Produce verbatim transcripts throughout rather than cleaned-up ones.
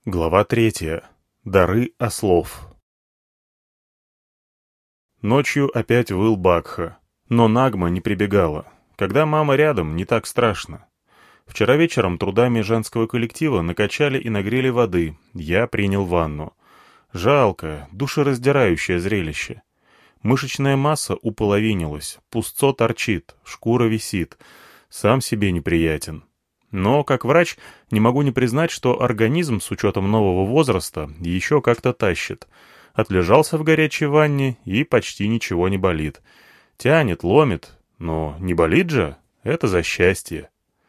Глава третья. Дары ослов. Ночью опять выл Бакха, но Нагма не прибегала. Когда мама рядом, не так страшно. Вчера вечером трудами женского коллектива накачали и нагрели воды, я принял ванну. Жалкое, душераздирающее зрелище. Мышечная масса уполовинилась, пустцо торчит, шкура висит. Сам себе неприятен. Но, как врач, не могу не признать, что организм, с учетом нового возраста, еще как-то тащит. Отлежался в горячей ванне, и почти ничего не болит. Тянет, ломит, но не болит же, это за счастье.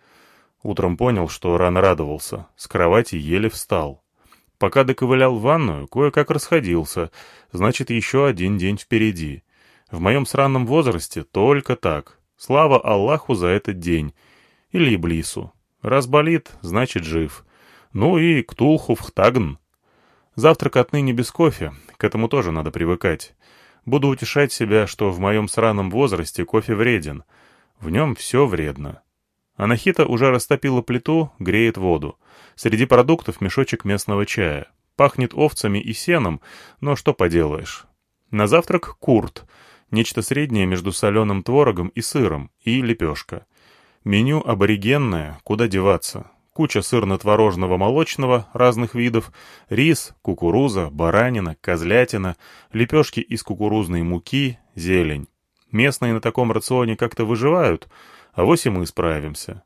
Утром понял, что рано радовался, с кровати еле встал. Пока доковылял в ванную, кое-как расходился, значит, еще один день впереди. В моем сраном возрасте только так. Слава Аллаху за этот день. Или Иблису. Раз болит, значит жив. Ну и ктулху в хтагн. Завтрак отныне без кофе, к этому тоже надо привыкать. Буду утешать себя, что в моем сраном возрасте кофе вреден. В нем все вредно. Анахита уже растопила плиту, греет воду. Среди продуктов мешочек местного чая. Пахнет овцами и сеном, но что поделаешь. На завтрак курт. Нечто среднее между соленым творогом и сыром, и лепешка. Меню аборигенное, куда деваться. Куча сырно-творожного молочного разных видов, рис, кукуруза, баранина, козлятина, лепешки из кукурузной муки, зелень. Местные на таком рационе как-то выживают, а вось и мы справимся.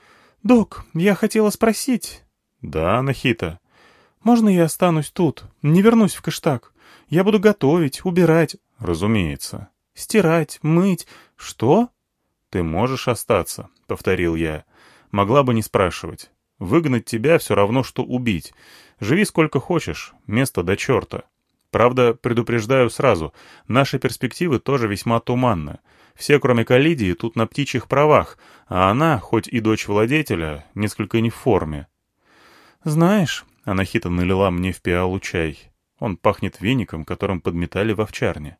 «Док, я хотела спросить...» «Да, Нахита». «Можно я останусь тут? Не вернусь в Кыштак? Я буду готовить, убирать...» «Разумеется». «Стирать, мыть... Что?» «Ты можешь остаться», — повторил я. «Могла бы не спрашивать. Выгнать тебя все равно, что убить. Живи сколько хочешь, место до черта. Правда, предупреждаю сразу, наши перспективы тоже весьма туманны. Все, кроме Калидии, тут на птичьих правах, а она, хоть и дочь владетеля, несколько не в форме». «Знаешь...» — Анахита налила мне в пиалу чай. Он пахнет веником, которым подметали в овчарне.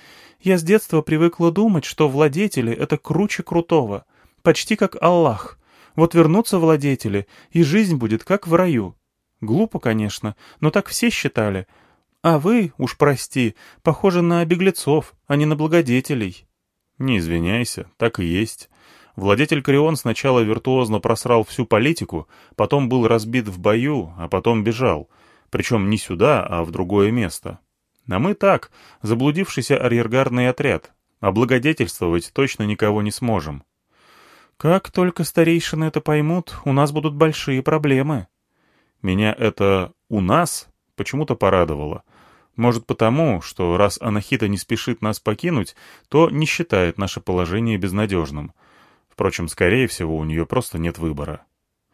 «Я с детства привыкла думать, что владетели — это круче крутого, почти как Аллах. Вот вернутся владетели, и жизнь будет как в раю. Глупо, конечно, но так все считали. А вы, уж прости, похожи на беглецов, а не на благодетелей». «Не извиняйся, так и есть. Владетель Крион сначала виртуозно просрал всю политику, потом был разбит в бою, а потом бежал. Причем не сюда, а в другое место. А мы так, заблудившийся арьергардный отряд. Облагодетельствовать точно никого не сможем». «Как только старейшины это поймут, у нас будут большие проблемы». Меня это «у нас» почему-то порадовало. Может потому, что раз Анахита не спешит нас покинуть, то не считает наше положение безнадежным. Впрочем, скорее всего, у нее просто нет выбора.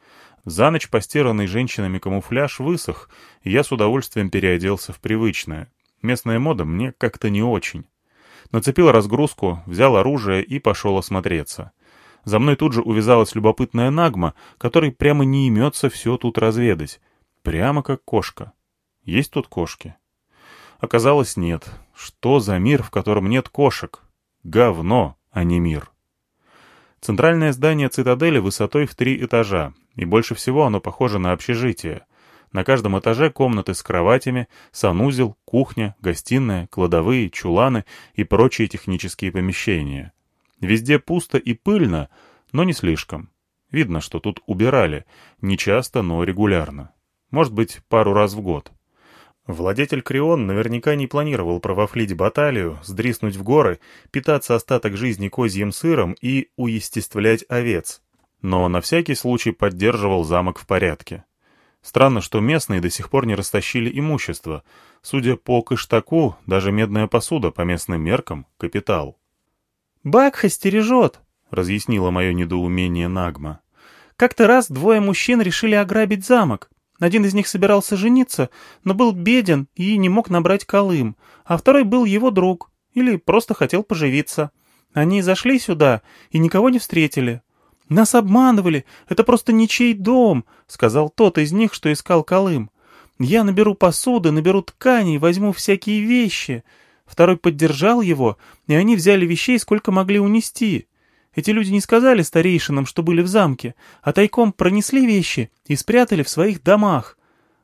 За ночь постиранный женщинами камуфляж высох, и я с удовольствием переоделся в привычное. Местная мода мне как-то не очень. Нацепил разгрузку, взял оружие и пошел осмотреться. За мной тут же увязалась любопытная Нагма, которой прямо не имется все тут разведать. Прямо как кошка. Есть тут кошки? Оказалось, нет. Что за мир, в котором нет кошек? Говно, а не мир. Центральное здание цитадели высотой в три этажа, и больше всего оно похоже на общежитие. На каждом этаже комнаты с кроватями, санузел, кухня, гостиная, кладовые, чуланы и прочие технические помещения. Везде пусто и пыльно, но не слишком. Видно, что тут убирали, не часто, но регулярно. Может быть, пару раз в год. Владетель Крион наверняка не планировал провафлить баталию, сдриснуть в горы, питаться остаток жизни козьим сыром и уестествлять овец. Но на всякий случай поддерживал замок в порядке. Странно, что местные до сих пор не растащили имущество. Судя по Кыштаку, даже медная посуда по местным меркам — капитал. «Бакха стережет», — разъяснила мое недоумение Нагма. «Как-то раз двое мужчин решили ограбить замок. Один из них собирался жениться, но был беден и не мог набрать колым, а второй был его друг, или просто хотел поживиться. Они зашли сюда и никого не встретили. «Нас обманывали, это просто ничей дом», — сказал тот из них, что искал колым. «Я наберу посуды, наберу тканей, возьму всякие вещи». Второй поддержал его, и они взяли вещей, сколько могли унести. Эти люди не сказали старейшинам, что были в замке, а тайком пронесли вещи и спрятали в своих домах.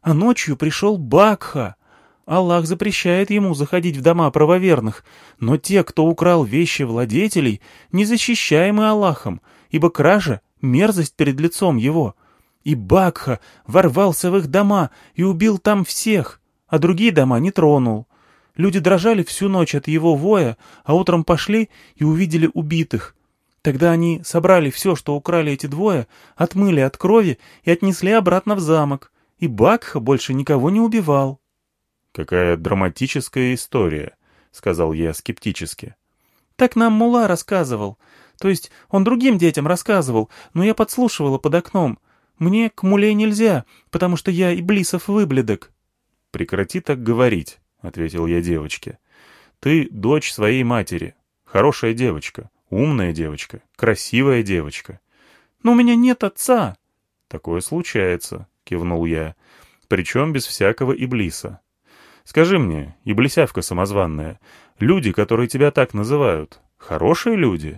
А ночью пришел Бакха. Аллах запрещает ему заходить в дома правоверных, но те, кто украл вещи владетелей, незащищаемы Аллахом, ибо кража — мерзость перед лицом его. И Бакха ворвался в их дома и убил там всех, а другие дома не тронул. Люди дрожали всю ночь от его воя, а утром пошли и увидели убитых. Тогда они собрали все, что украли эти двое, отмыли от крови и отнесли обратно в замок, и Бакха больше никого не убивал. «Какая драматическая история», — сказал я скептически. «Так нам мулла рассказывал. То есть он другим детям рассказывал, но я подслушивала под окном. Мне к мулле нельзя, потому что я иблисов выблядок». «Прекрати так говорить», — ответил я девочке. «Ты дочь своей матери, хорошая девочка, умная девочка, красивая девочка». «Но у меня нет отца». «Такое случается», — кивнул я, — «причем без всякого иблиса. Скажи мне, иблисявка самозванная, люди, которые тебя так называют, хорошие люди?»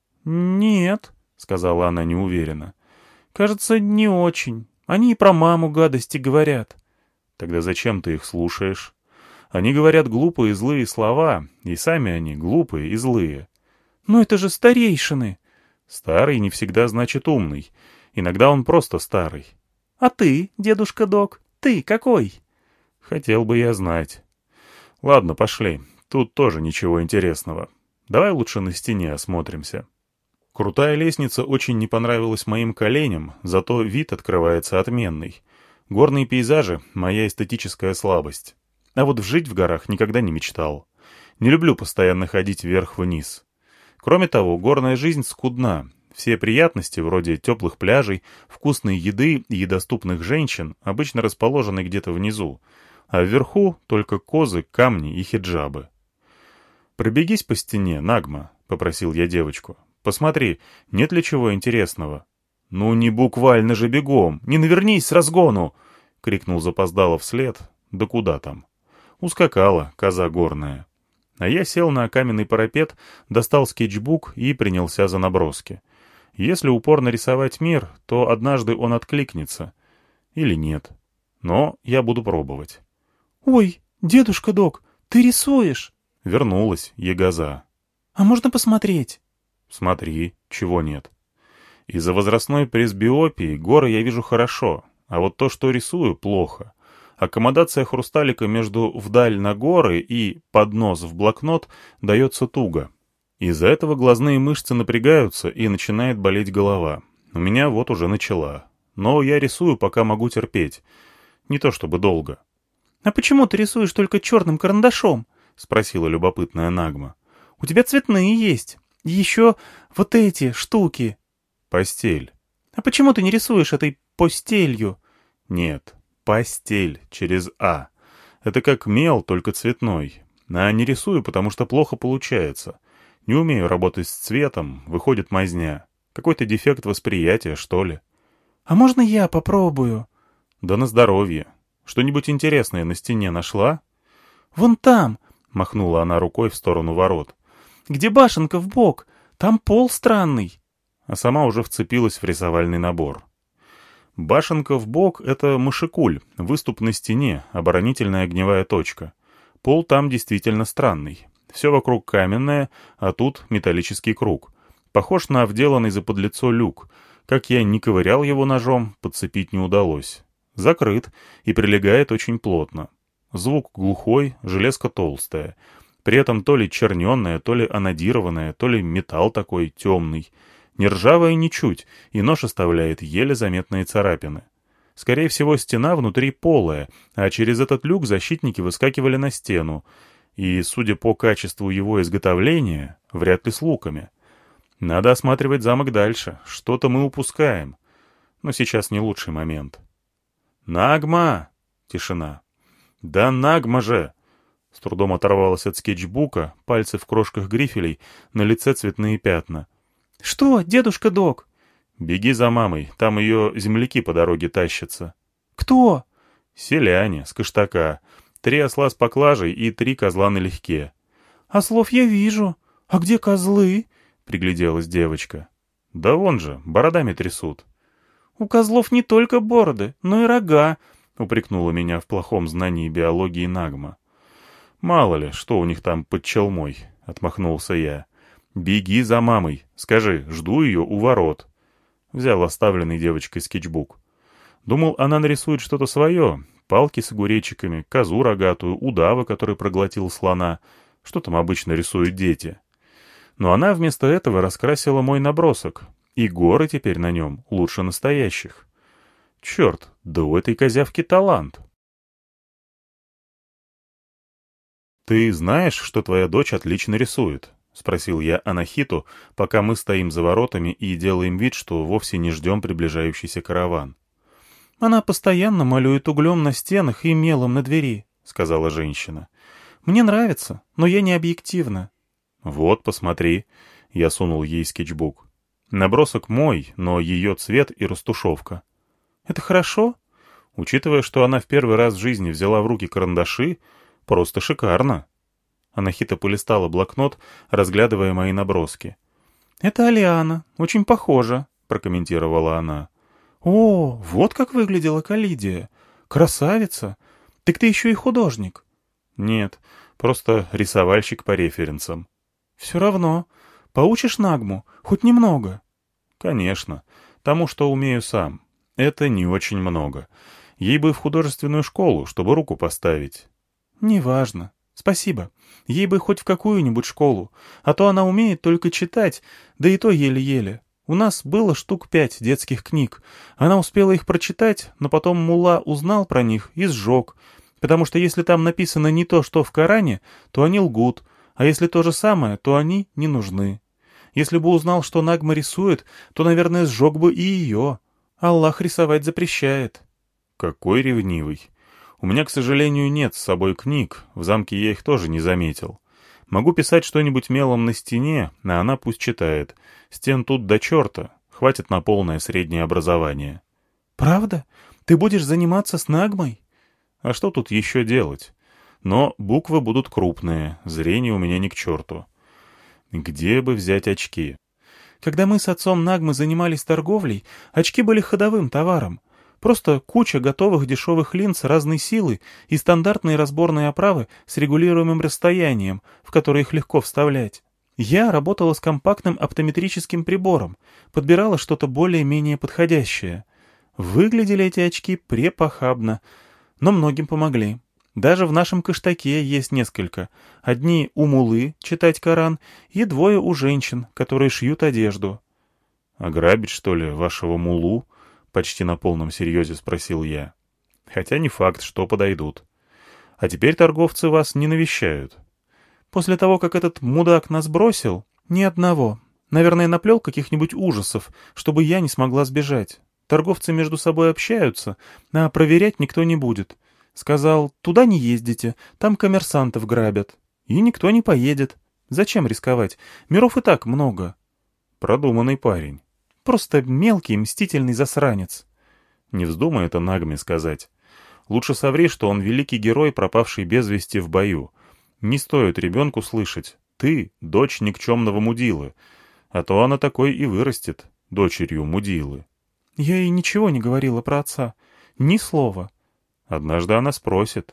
«Нет», — сказала она неуверенно. «Кажется, не очень. Они и про маму гадости говорят». «Тогда зачем ты их слушаешь? Они говорят глупые и злые слова, и сами они глупые и злые». «Но это же старейшины». «Старый не всегда значит умный. Иногда он просто старый». «А ты, дедушка Док, ты какой?» «Хотел бы я знать». «Ладно, пошли. Тут тоже ничего интересного. Давай лучше на стене осмотримся». Крутая лестница очень не понравилась моим коленям, зато вид открывается отменный. Горные пейзажи — моя эстетическая слабость. А вот жить в горах никогда не мечтал. Не люблю постоянно ходить вверх-вниз. Кроме того, горная жизнь скудна. Все приятности, вроде теплых пляжей, вкусной еды и доступных женщин, обычно расположены где-то внизу, а вверху только козы, камни и хиджабы. «Пробегись по стене, Нагма», — попросил я девочку. «Посмотри, нет ли чего интересного?» «Ну не буквально же бегом! Не навернись с разгону!» — крикнул запоздало вслед. «Да куда там?» Ускакала коза горная. А я сел на каменный парапет, достал скетчбук и принялся за наброски. Если упорно рисовать мир, то однажды он откликнется. Или нет. Но я буду пробовать. «Ой, дедушка Док, ты рисуешь?» Вернулась ягоза. «А можно посмотреть?» «Смотри, чего нет». Из-за возрастной пресбиопии горы я вижу хорошо, а вот то, что рисую, плохо. Аккомодация хрусталика между «вдаль на горы» и «поднос в блокнот» дается туго. Из-за этого глазные мышцы напрягаются и начинает болеть голова. У меня вот уже начала. Но я рисую, пока могу терпеть. Не то чтобы долго. «А почему ты рисуешь только черным карандашом?» — спросила любопытная Нагма. «У тебя цветные есть. Еще вот эти штуки». «Постель». «А почему ты не рисуешь этой постелью?» «Нет, постель, через «а». Это как мел, только цветной. А не рисую, потому что плохо получается. Не умею работать с цветом, выходит мазня. Какой-то дефект восприятия, что ли». «А можно я попробую?» «Да на здоровье. Что-нибудь интересное на стене нашла?» «Вон там», — махнула она рукой в сторону ворот. «Где башенка вбок. Там пол странный». А сама уже вцепилась в рисовальный набор. Башенка вбок — это мышекуль, выступ на стене, оборонительная огневая точка. Пол там действительно странный. Все вокруг каменное, а тут металлический круг. Похож на вделанный заподлицо люк. Как я не ковырял его ножом, подцепить не удалось. Закрыт и прилегает очень плотно. Звук глухой, железка толстая. При этом то ли черненная, то ли анодированная, то ли металл такой темный. Не ржавая ничуть, и нож оставляет еле заметные царапины. Скорее всего, стена внутри полая, а через этот люк защитники выскакивали на стену. И, судя по качеству его изготовления, вряд ли с луками. Надо осматривать замок дальше, что-то мы упускаем. Но сейчас не лучший момент. «Нагма!» — тишина. «Да Нагма же!» С трудом оторвалась от скетчбука, пальцы в крошках грифелей, на лице цветные пятна. «Что, дедушка Док?» «Беги за мамой, там ее земляки по дороге тащатся». «Кто?» «Селяне, с Кыштака. Три осла с поклажей и три козла налегке». «Ослов я вижу. А где козлы?» — пригляделась девочка. «Да вон же, бородами трясут». «У козлов не только бороды, но и рога. — упрекнула меня в плохом знании биологии Нагма. «Мало ли, что у них там под челмой», — отмахнулся я. «Беги за мамой. Скажи, жду ее у ворот». Взял оставленный девочкой скетчбук. Думал, она нарисует что-то свое. Палки с огуречиками, козу рогатую, удава, который проглотил слона. Что там обычно рисуют дети. Но она вместо этого раскрасила мой набросок. И горы теперь на нем лучше настоящих. Черт, да у этой козявки талант. «Ты знаешь, что твоя дочь отлично рисует?» — спросил я Анахиту, пока мы стоим за воротами и делаем вид, что вовсе не ждем приближающийся караван. «Она постоянно малюет углем на стенах и мелом на двери», — сказала женщина. «Мне нравится, но я не объективна». «Вот, посмотри». Я сунул ей скетчбук. Набросок мой, но ее цвет и растушевка. «Это хорошо?» Учитывая, что она в первый раз в жизни взяла в руки карандаши, просто шикарно. Анахита полистала блокнот, разглядывая мои наброски. «Это Алиана, очень похожа», — прокомментировала она. «О, вот как выглядела Калидия. Красавица! Так ты еще и художник». «Нет, просто рисовальщик по референсам». «Все равно. Поучишь Нагму? Хоть немного?» «Конечно. Тому, что умею сам. Это не очень много. Ей бы в художественную школу, чтобы руку поставить». «Неважно. Спасибо. Ей бы хоть в какую-нибудь школу, а то она умеет только читать, да и то еле-еле. У нас было штук пять детских книг. Она успела их прочитать, но потом мулла узнал про них и сжег, потому что если там написано не то, что в Коране, то они лгут, а если то же самое, то они не нужны. Если бы узнал, что Нагма рисует, то, наверное, сжег бы и ее. Аллах рисовать запрещает». «Какой ревнивый. У меня, к сожалению, нет с собой книг, в замке я их тоже не заметил. Могу писать что-нибудь мелом на стене, а она пусть читает. Стен тут до черта, хватит на полное среднее образование». «Правда? Ты будешь заниматься с Нагмой?» «А что тут еще делать? Но буквы будут крупные, зрение у меня ни к черту. Где бы взять очки?» «Когда мы с отцом Нагмы занимались торговлей, очки были ходовым товаром. Просто куча готовых дешевых линз разной силы и стандартные разборные оправы с регулируемым расстоянием, в которые их легко вставлять. Я работала с компактным оптометрическим прибором, подбирала что-то более-менее подходящее. Выглядели эти очки препохабно, но многим помогли. Даже в нашем каштаке есть несколько. Одни у муллы читать Коран и двое у женщин, которые шьют одежду». «Ограбить, что ли, вашего муллу?» — почти на полном серьезе спросил я. «Хотя не факт, что подойдут. А теперь торговцы вас не навещают». «После того, как этот мудак нас бросил, ни одного. Наверное, наплел каких-нибудь ужасов, чтобы я не смогла сбежать. Торговцы между собой общаются, а проверять никто не будет. Сказал, туда не ездите, там коммерсантов грабят. И никто не поедет. Зачем рисковать? Миров и так много». «Продуманный парень». «Просто мелкий мстительный засранец». «Не вздумай это Нагме сказать. Лучше соври, что он великий герой, пропавший без вести в бою. Не стоит ребенку слышать. Ты — дочь никчемного мудилы. А то она такой и вырастет, дочерью мудилы». «Я ей ничего не говорила про отца. Ни слова». «Однажды она спросит».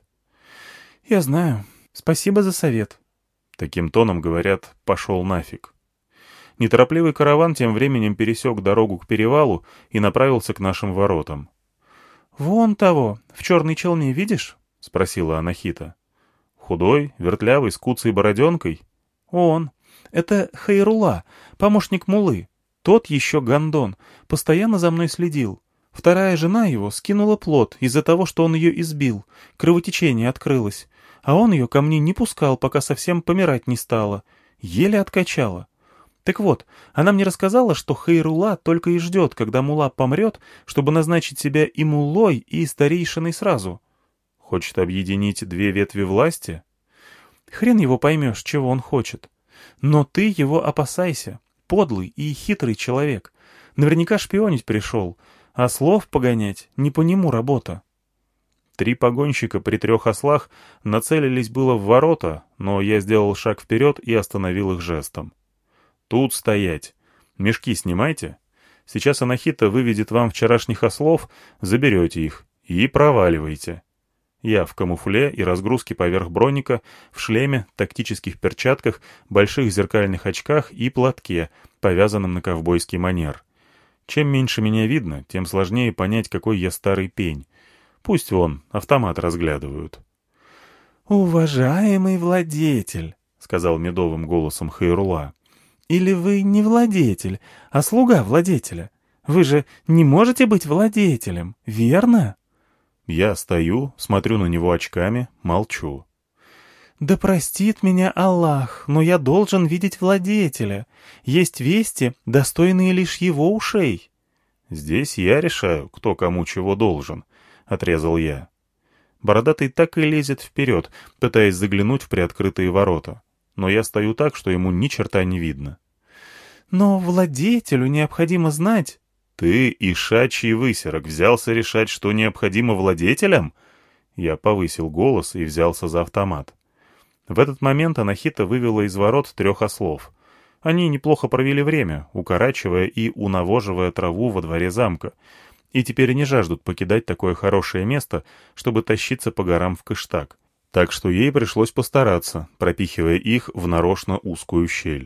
«Я знаю. Спасибо за совет». Таким тоном говорят «пошел нафиг». Неторопливый караван тем временем пересек дорогу к перевалу и направился к нашим воротам. «Вон того, в черной челме, видишь?» — спросила Анахита. «Худой, вертлявый, с куцей бороденкой?» «Он. Это Хайрула, помощник муллы. Тот еще гондон, постоянно за мной следил. Вторая жена его скинула плод из-за того, что он ее избил. Кровотечение открылось. А он ее ко мне не пускал, пока совсем помирать не стала. Еле откачала. Так вот, она мне рассказала, что Хайрула только и ждет, когда мулла помрет, чтобы назначить себя и муллой, и старейшиной сразу». «Хочет объединить две ветви власти?» «Хрен его поймешь, чего он хочет. Но ты его опасайся. Подлый и хитрый человек. Наверняка шпионить пришел, а слов погонять не по нему работа». Три погонщика при трех ослах нацелились было в ворота, но я сделал шаг вперед и остановил их жестом. «Тут стоять. Мешки снимайте. Сейчас Анахита выведет вам вчерашних ослов, заберете их, И проваливайте. Я в камуфле и разгрузке поверх броника, в шлеме, тактических перчатках, больших зеркальных очках и платке, повязанном на ковбойский манер. Чем меньше меня видно, тем сложнее понять, какой я старый пень. Пусть вон, автомат разглядывают. «Уважаемый владетель», — сказал медовым голосом Хайрула, — «или вы не владетель, а слуга владетеля? Вы же не можете быть владетелем, верно?» Я стою, смотрю на него очками, молчу. «Да простит меня Аллах, но я должен видеть владетеля. Есть вести, достойные лишь его ушей». «Здесь я решаю, кто кому чего должен», — отрезал я. Бородатый так и лезет вперед, пытаясь заглянуть в приоткрытые ворота. Но я стою так, что ему ни черта не видно. «Но владетелю необходимо знать...» «Ты, ишачий высерок, взялся решать, что необходимо владетелям?» Я повысил голос и взялся за автомат. В этот момент Анахита вывела из ворот трех ослов. Они неплохо провели время, укорачивая и унавоживая траву во дворе замка, и теперь не жаждут покидать такое хорошее место, чтобы тащиться по горам в Кыштак. Так что ей пришлось постараться, пропихивая их в нарочно узкую щель.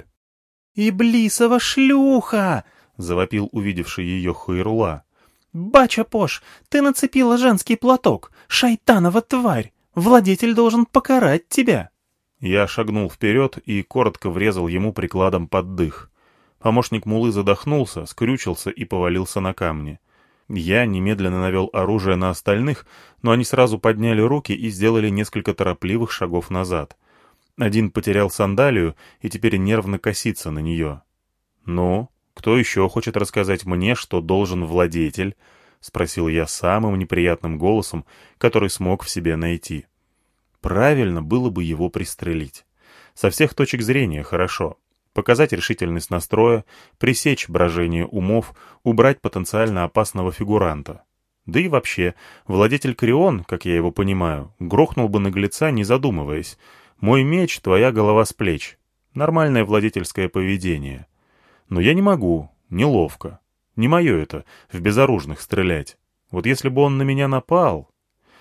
«Иблисова шлюха!» — завопил увидевший ее Хайрула. «Бача-пош, ты нацепила женский платок! Шайтанова тварь! Владетель должен покарать тебя!» Я шагнул вперед и коротко врезал ему прикладом под дых. Помощник муллы задохнулся, скрючился и повалился на камни. Я немедленно навел оружие на остальных, но они сразу подняли руки и сделали несколько торопливых шагов назад. Один потерял сандалию и теперь нервно косится на нее. «Ну, кто еще хочет рассказать мне, что должен владетель?» — спросил я самым неприятным голосом, который смог в себе найти. Правильно было бы его пристрелить. Со всех точек зрения хорошо. Показать решительность настроя, пресечь брожение умов, убрать потенциально опасного фигуранта. Да и вообще, владетель Крион, как я его понимаю, грохнул бы наглеца, не задумываясь. «Мой меч, твоя голова с плеч». Нормальное владетельское поведение. Но я не могу, неловко. Не мое это, в безоружных стрелять. Вот если бы он на меня напал...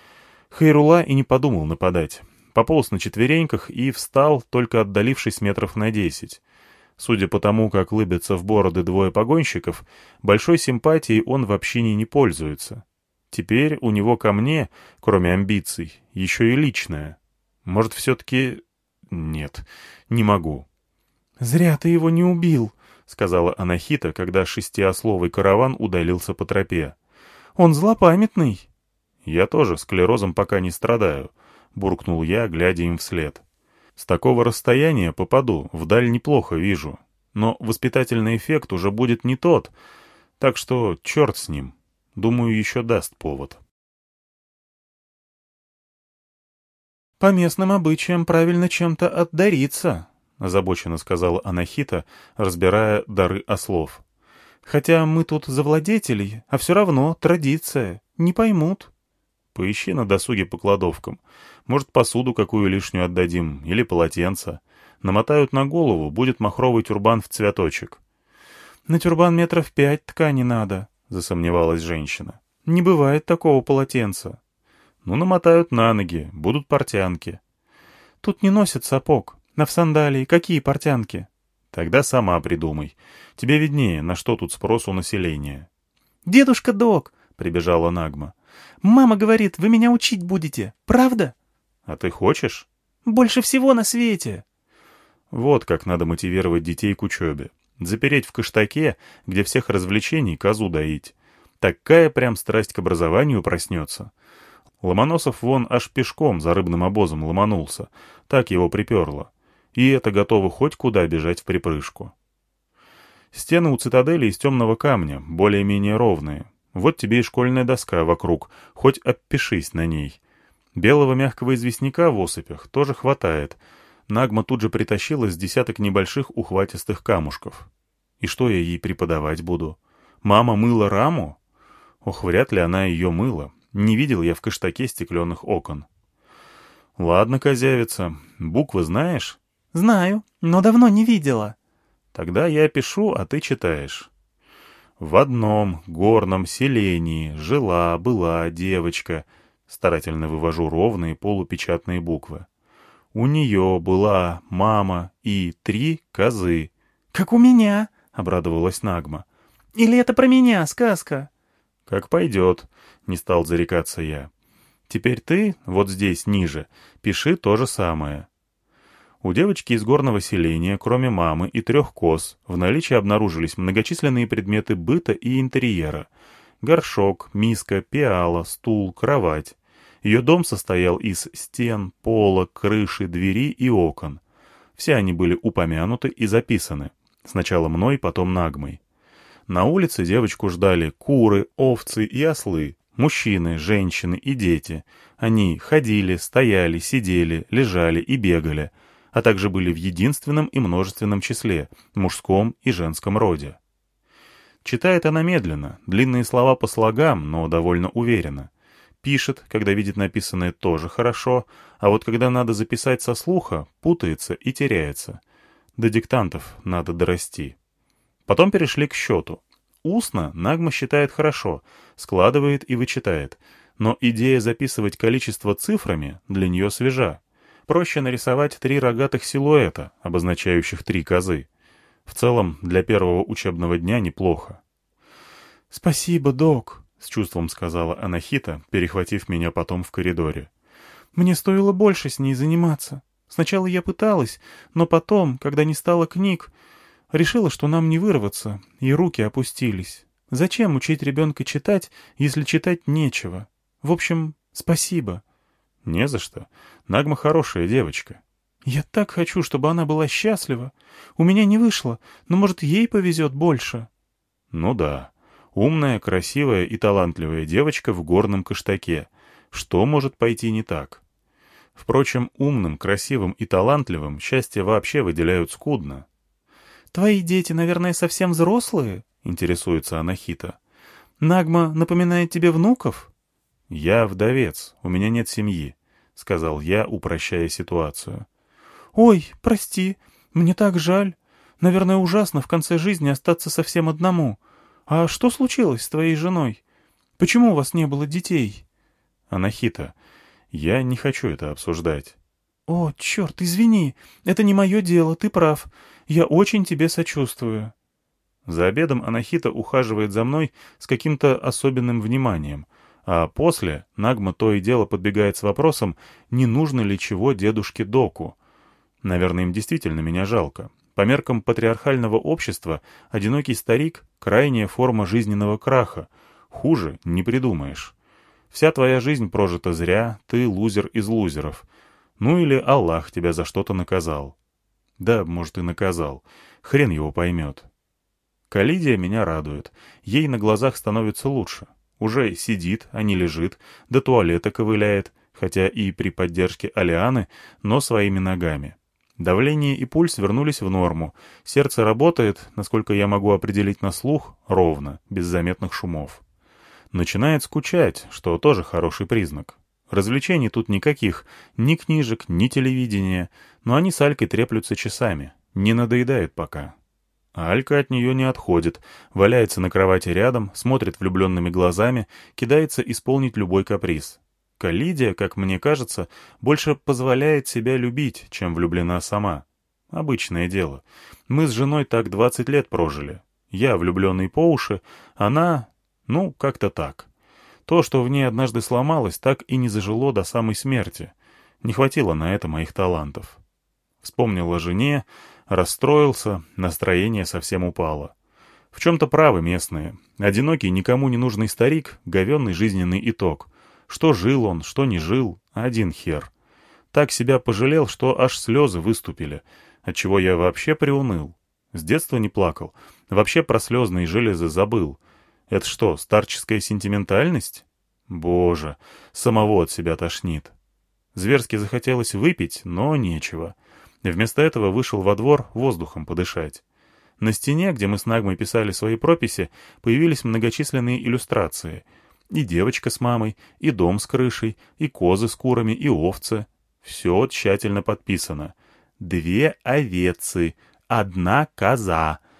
Хайрула и не подумал нападать. Пополз на четвереньках и встал, только отдалившись метров на десять. Судя по тому, как лыбятся в бороды двое погонщиков, большой симпатией он в общине не пользуется. Теперь у него ко мне, кроме амбиций, еще и личное. Может, все-таки... Нет, не могу. «Зря ты его не убил», — сказала Анахита, когда шестиословый караван удалился по тропе. «Он злопамятный». «Я тоже склерозом пока не страдаю», — буркнул я, глядя им вслед. «С такого расстояния попаду, вдаль неплохо вижу. Но воспитательный эффект уже будет не тот, так что черт с ним. Думаю, еще даст повод». «По местным обычаям правильно чем-то отдариться», — озабоченно сказала Анахита, разбирая дары ослов. «Хотя мы тут за владетелей, а все равно традиция, не поймут». «Поищи на досуге по кладовкам. Может, посуду какую лишнюю отдадим, или полотенце. Намотают на голову, будет махровый тюрбан в цветочек». «На тюрбан метров пять ткани надо», — засомневалась женщина. «Не бывает такого полотенца». «Ну, намотают на ноги, будут портянки». «Тут не носят сапог. А в сандалии какие портянки?» «Тогда сама придумай. Тебе виднее, на что тут спрос у населения». «Дедушка Док», — прибежала Нагма. «Мама говорит, вы меня учить будете. Правда?» «А ты хочешь?» «Больше всего на свете». Вот как надо мотивировать детей к учебе. Запереть в Кыштаке, где всех развлечений, козу доить. Такая прям страсть к образованию проснется. Ломоносов вон аж пешком за рыбным обозом ломанулся. Так его приперло. И это готово хоть куда бежать в припрыжку. Стены у цитадели из темного камня, более-менее ровные. Вот тебе и школьная доска вокруг, хоть обпишись на ней. Белого мягкого известняка в осыпях тоже хватает. Нагма тут же притащила с десяток небольших ухватистых камушков. И что я ей преподавать буду? Мама мыла раму? Ох, вряд ли она ее мыла. Не видел я в Кыштаке стекленных окон. Ладно, козявица, буквы знаешь? Знаю, но давно не видела. Тогда я пишу, а ты читаешь. В одном горном селении жила-была девочка. Старательно вывожу ровные полупечатные буквы. У нее была мама и три козы. «Как у меня», — обрадовалась Нагма. «Или это про меня сказка?» «Как пойдет», — не стал зарекаться я. «Теперь ты, вот здесь, ниже, пиши то же самое». У девочки из горного селения, кроме мамы и трех коз, в наличии обнаружились многочисленные предметы быта и интерьера. Горшок, миска, пиала, стул, кровать. Ее дом состоял из стен, пола, крыши, двери и окон. Все они были упомянуты и записаны. Сначала мной, потом Нагмой. На улице девочку ждали куры, овцы и ослы, мужчины, женщины и дети. Они ходили, стояли, сидели, лежали и бегали, а также были в единственном и множественном числе, мужском и женском роде. Читает она медленно, длинные слова по слогам, но довольно уверенно. Пишет, когда видит написанное, тоже хорошо, а вот когда надо записать со слуха, путается и теряется. До диктантов надо дорасти. Потом перешли к счету. Устно Нагма считает хорошо, складывает и вычитает, но идея записывать количество цифрами для нее свежа. Проще нарисовать три рогатых силуэта, обозначающих три козы. В целом, для первого учебного дня неплохо. «Спасибо, док», — с чувством сказала Анахита, перехватив меня потом в коридоре. «Мне стоило больше с ней заниматься. Сначала я пыталась, но потом, когда не стало книг, решила, что нам не вырваться, и руки опустились. Зачем учить ребенка читать, если читать нечего? В общем, спасибо». «Не за что. Нагма хорошая девочка». «Я так хочу, чтобы она была счастлива. У меня не вышло, но, может, ей повезет больше». «Ну да. Умная, красивая и талантливая девочка в горном каштаке. Что может пойти не так?» Впрочем, умным, красивым и талантливым счастье вообще выделяют скудно. «Твои дети, наверное, совсем взрослые?» — интересуется Анахита. «Нагма напоминает тебе внуков?» «Я вдовец, у меня нет семьи», — сказал я, упрощая ситуацию. «Ой, прости, мне так жаль. Наверное, ужасно в конце жизни остаться совсем одному. А что случилось с твоей женой? Почему у вас не было детей?» «Анахита, я не хочу это обсуждать». «О, черт, извини, это не мое дело, ты прав. Я очень тебе сочувствую». За обедом Анахита ухаживает за мной с каким-то особенным вниманием, а после Нагма то и дело подбегает с вопросом, не нужно ли чего дедушке Доку. Наверное, им действительно меня жалко. По меркам патриархального общества одинокий старик — крайняя форма жизненного краха. Хуже не придумаешь. Вся твоя жизнь прожита зря, ты лузер из лузеров. Ну или Аллах тебя за что-то наказал. Да, может, и наказал. Хрен его поймет. Калидия меня радует. Ей на глазах становится лучше. Уже сидит, а не лежит, до туалета ковыляет, хотя и при поддержке Алианы, но своими ногами. Давление и пульс вернулись в норму. Сердце работает, насколько я могу определить на слух, ровно, без заметных шумов. Начинает скучать, что тоже хороший признак. Развлечений тут никаких, ни книжек, ни телевидения, но они с Алькой треплются часами, не надоедает пока. А Алька от нее не отходит, валяется на кровати рядом, смотрит влюбленными глазами, кидается исполнить любой каприз. Калидия, как мне кажется, больше позволяет себя любить, чем влюблена сама. Обычное дело. Мы с женой так двадцать лет прожили. Я влюбленный по уши, она... ну, как-то так. То, что в ней однажды сломалось, так и не зажило до самой смерти. Не хватило на это моих талантов. Вспомнил о жене, расстроился, настроение совсем упало. В чем-то правы местные. Одинокий, никому не нужный старик — говенный жизненный итог. Что жил он, что не жил — один хер. Так себя пожалел, что аж слезы выступили, отчего я вообще приуныл. С детства не плакал, вообще про слезные железы забыл. Это что, старческая сентиментальность? Боже, самого от себя тошнит. Зверски захотелось выпить, но нечего. Вместо этого вышел во двор воздухом подышать. На стене, где мы с Нагмой писали свои прописи, появились многочисленные иллюстрации. И девочка с мамой, и дом с крышей, и козы с курами, и овцы. Все тщательно подписано. Две овецы, одна коза.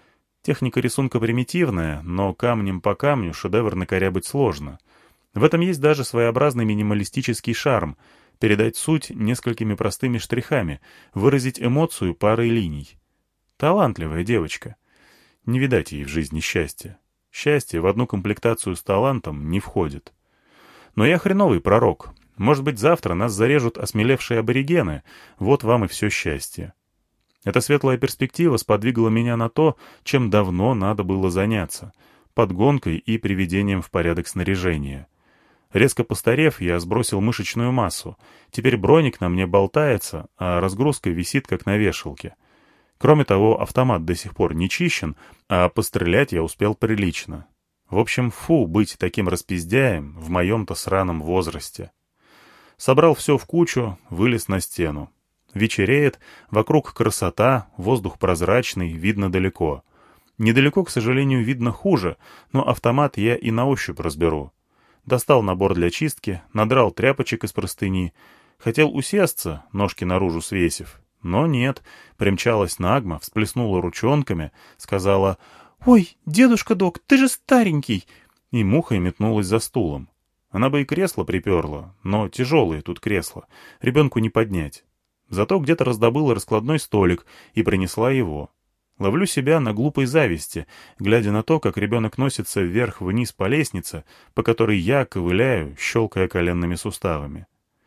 Техника рисунка примитивная, но камнем по камню шедевр накорябать сложно. В этом есть даже своеобразный минималистический шарм — передать суть несколькими простыми штрихами, выразить эмоцию парой линий. Талантливая девочка. Не видать ей в жизни счастья. Счастье в одну комплектацию с талантом не входит. Но я хреновый пророк. Может быть, завтра нас зарежут осмелевшие аборигены. Вот вам и все счастье. Эта светлая перспектива сподвигла меня на то, чем давно надо было заняться — подгонкой и приведением в порядок снаряжения. Резко постарев, я сбросил мышечную массу. Теперь броник на мне болтается, а разгрузка висит как на вешалке. Кроме того, автомат до сих пор не чищен, а пострелять я успел прилично. В общем, фу быть таким распиздяем в моем-то сраном возрасте. Собрал все в кучу, вылез на стену. Вечереет, вокруг красота, воздух прозрачный, видно далеко. Недалеко, к сожалению, видно хуже, но автомат я и на ощупь разберу. Достал набор для чистки, надрал тряпочек из простыни. Хотел усесться, ножки наружу свесив. Но нет, примчалась Нагма, всплеснула ручонками, сказала: «Ой, дедушка Док, ты же старенький!» И мухой метнулась за стулом. Она бы и кресло приперла, но тяжелые тут кресла, ребенку не поднять. Зато где-то раздобыла раскладной столик и принесла его. Ловлю себя на глупой зависти, глядя на то, как ребенок носится вверх-вниз по лестнице, по которой я ковыляю, щелкая коленными суставами.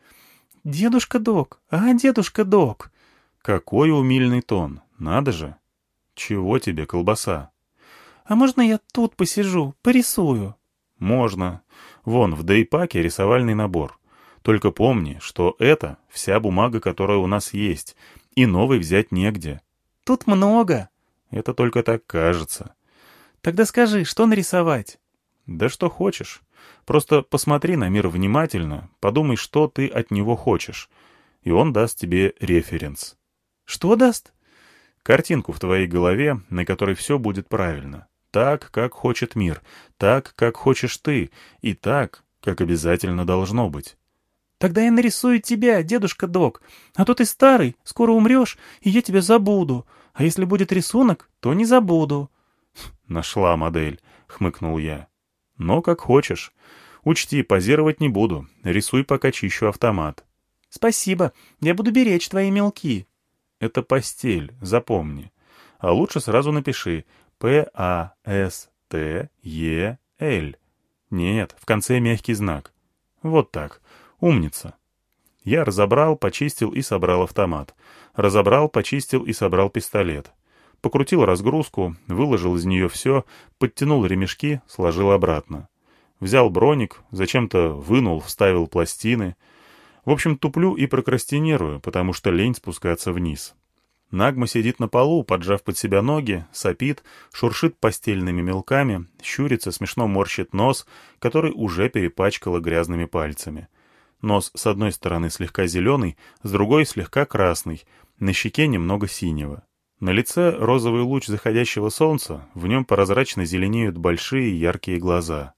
«Дедушка Док, а, дедушка Док!» Какой умильный тон, надо же! Чего тебе, колбаса? «А можно я тут посижу, порисую?» Можно. Вон, в дейпаке рисовальный набор. Только помни, что это вся бумага, которая у нас есть, и новой взять негде. Тут много. Это только так кажется. Тогда скажи, что нарисовать? Да что хочешь. Просто посмотри на мир внимательно, подумай, что ты от него хочешь, и он даст тебе референс. Что даст? Картинку в твоей голове, на которой все будет правильно. Так, как хочет мир, так, как хочешь ты, и так, как обязательно должно быть. Тогда я нарисую тебя, дедушка Док, а то ты старый, скоро умрешь, и я тебя забуду, а если будет рисунок, то не забуду. Нашла модель, хмыкнул я. Но как хочешь. Учти, позировать не буду, рисуй, пока чищу автомат. Спасибо, я буду беречь твои мелки. Это постель, запомни. А лучше сразу напиши П А С Т Е Л. Нет, в конце мягкий знак. Вот так. Умница. Я разобрал, почистил и собрал автомат. Разобрал, почистил и собрал пистолет. Покрутил разгрузку, выложил из нее все, подтянул ремешки, сложил обратно. Взял броник, зачем-то вынул, вставил пластины. В общем, туплю и прокрастинирую, потому что лень спускаться вниз. Нагма сидит на полу, поджав под себя ноги, сопит, шуршит постельными мелками, щурится, смешно морщит нос, который уже перепачкала грязными пальцами. Нос с одной стороны слегка зеленый, с другой слегка красный, на щеке немного синего. На лице розовый луч заходящего солнца, в нем прозрачно зеленеют большие яркие глаза.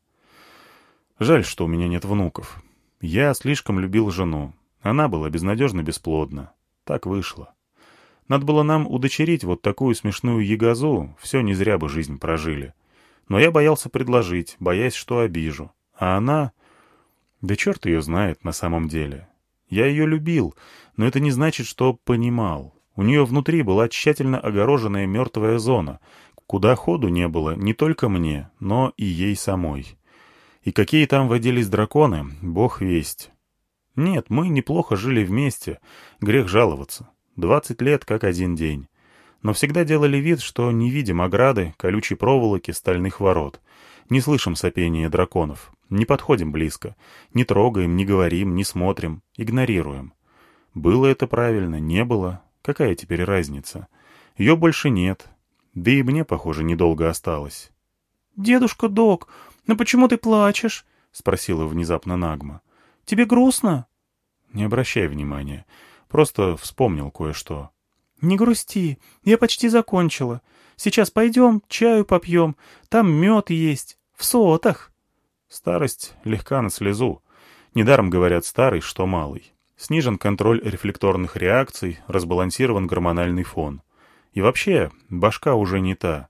Жаль, что у меня нет внуков. Я слишком любил жену. Она была безнадежно бесплодна. Так вышло. Надо было нам удочерить вот такую смешную ягозу, все не зря бы жизнь прожили. Но я боялся предложить, боясь, что обижу. А она... Да черт ее знает на самом деле. Я ее любил, но это не значит, что понимал. У нее внутри была тщательно огороженная мертвая зона, куда ходу не было не только мне, но и ей самой. И какие там водились драконы, бог весть. Нет, мы неплохо жили вместе, грех жаловаться. Двадцать лет как один день. Но всегда делали вид, что не видим ограды, колючей проволоки, стальных ворот. Не слышим сопения драконов, не подходим близко, не трогаем, не говорим, не смотрим, игнорируем. Было это правильно, не было. Какая теперь разница? Ее больше нет. Да и мне, похоже, недолго осталось. «Дедушка Док, ну почему ты плачешь?» — спросила внезапно Нагма. «Тебе грустно?» «Не обращай внимания. Просто вспомнил кое-что». «Не грусти, я почти закончила. Сейчас пойдем, чаю попьем. Там мед есть, в сотах». Старость легка на слезу. Недаром говорят старый, что малый. Снижен контроль рефлекторных реакций, разбалансирован гормональный фон. И вообще, башка уже не та.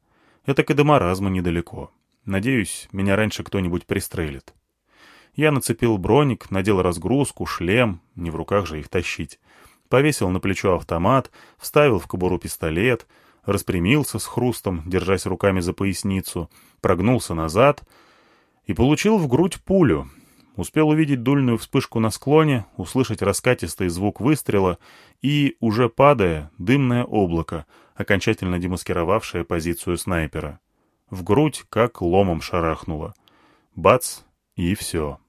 Это и до маразма недалеко. Надеюсь, меня раньше кто-нибудь пристрелит. Я нацепил броник, надел разгрузку, шлем, не в руках же их тащить. Повесил на плечо автомат, вставил в кобуру пистолет, распрямился с хрустом, держась руками за поясницу, прогнулся назад и получил в грудь пулю. Успел увидеть дульную вспышку на склоне, услышать раскатистый звук выстрела и, уже падая, дымное облако, окончательно демаскировавшее позицию снайпера. В грудь как ломом шарахнуло. Бац, и все.